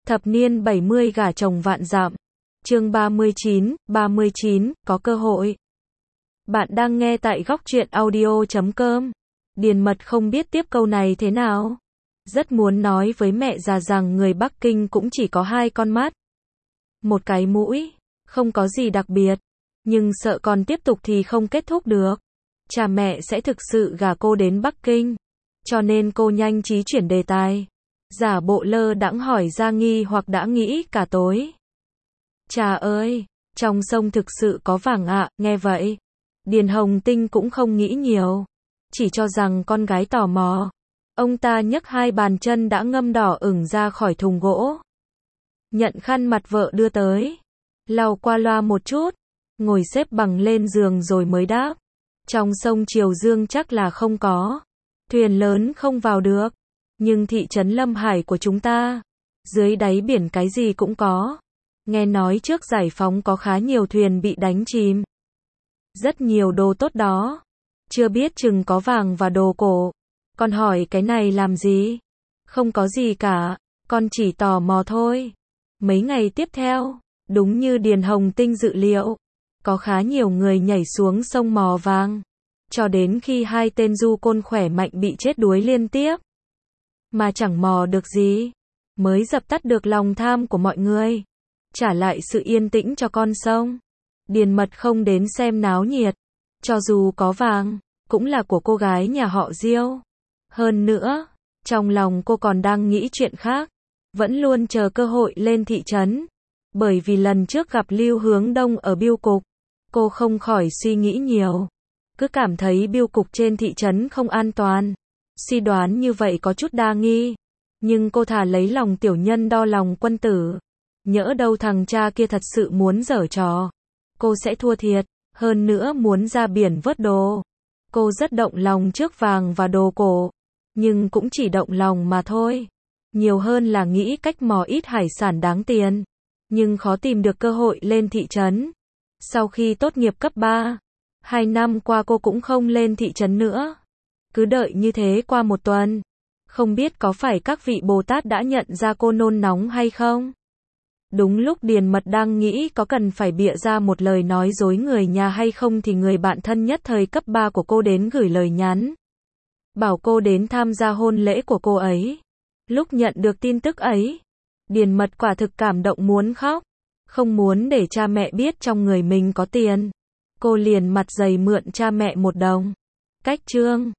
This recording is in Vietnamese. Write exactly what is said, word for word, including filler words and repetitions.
Thập niên bảy mươi gả chồng vạn dặm. Chương ba mươi chín, ba mươi chín, có cơ hội. Bạn đang nghe tại góc truyện audio chấm com. Điền Mật không biết tiếp câu này thế nào. Rất muốn nói với mẹ già rằng người Bắc Kinh cũng chỉ có hai con mắt, một cái mũi, không có gì đặc biệt. Nhưng sợ còn tiếp tục thì không kết thúc được. Cha mẹ sẽ thực sự gả cô đến Bắc Kinh. Cho nên cô nhanh trí chuyển đề tài. Giả bộ lơ đãng hỏi ra nghi hoặc đã nghĩ cả tối. Cha ơi, trong sông thực sự có vàng ạ. Nghe vậy, Điền Hồng Tinh cũng không nghĩ nhiều, chỉ cho rằng con gái tò mò. Ông ta nhấc hai bàn chân đã ngâm đỏ ửng ra khỏi thùng gỗ, nhận khăn mặt vợ đưa tới, lau qua loa một chút, ngồi xếp bằng lên giường rồi mới đáp. Trong sông Triều Dương chắc là không có, thuyền lớn không vào được. Nhưng thị trấn Lâm Hải của chúng ta, dưới đáy biển cái gì cũng có. Nghe nói trước giải phóng có khá nhiều thuyền bị đánh chìm. Rất nhiều đồ tốt đó. Chưa biết chừng có vàng và đồ cổ. Con hỏi cái này làm gì? Không có gì cả, con chỉ tò mò thôi. Mấy ngày tiếp theo, đúng như Điền Hồng Tinh dự liệu, có khá nhiều người nhảy xuống sông mò vàng. Cho đến khi hai tên du côn khỏe mạnh bị chết đuối liên tiếp. Mà chẳng mò được gì, mới dập tắt được lòng tham của mọi người, trả lại sự yên tĩnh cho con sông. Điền Mật không đến xem náo nhiệt, cho dù có vàng, cũng là của cô gái nhà họ Diêu. Hơn nữa, trong lòng cô còn đang nghĩ chuyện khác, vẫn luôn chờ cơ hội lên thị trấn. Bởi vì lần trước gặp Lưu Hướng Đông ở bưu cục, cô không khỏi suy nghĩ nhiều, cứ cảm thấy bưu cục trên thị trấn không an toàn. Suy đoán như vậy có chút đa nghi, nhưng cô thà lấy lòng tiểu nhân đo lòng quân tử. Nhỡ đâu thằng cha kia thật sự muốn giở trò, cô sẽ thua thiệt, hơn nữa muốn ra biển vớt đồ. Cô rất động lòng trước vàng và đồ cổ, nhưng cũng chỉ động lòng mà thôi. Nhiều hơn là nghĩ cách mò ít hải sản đáng tiền, nhưng khó tìm được cơ hội lên thị trấn. Sau khi tốt nghiệp cấp ba, hai năm qua cô cũng không lên thị trấn nữa. Cứ đợi như thế qua một tuần. Không biết có phải các vị Bồ Tát đã nhận ra cô nôn nóng hay không? Đúng lúc Điền Mật đang nghĩ có cần phải bịa ra một lời nói dối người nhà hay không thì người bạn thân nhất thời cấp ba của cô đến gửi lời nhắn, bảo cô đến tham gia hôn lễ của cô ấy. Lúc nhận được tin tức ấy, Điền Mật quả thực cảm động muốn khóc. Không muốn để cha mẹ biết trong người mình có tiền, cô liền mặt dày mượn cha mẹ một đồng. Cách chương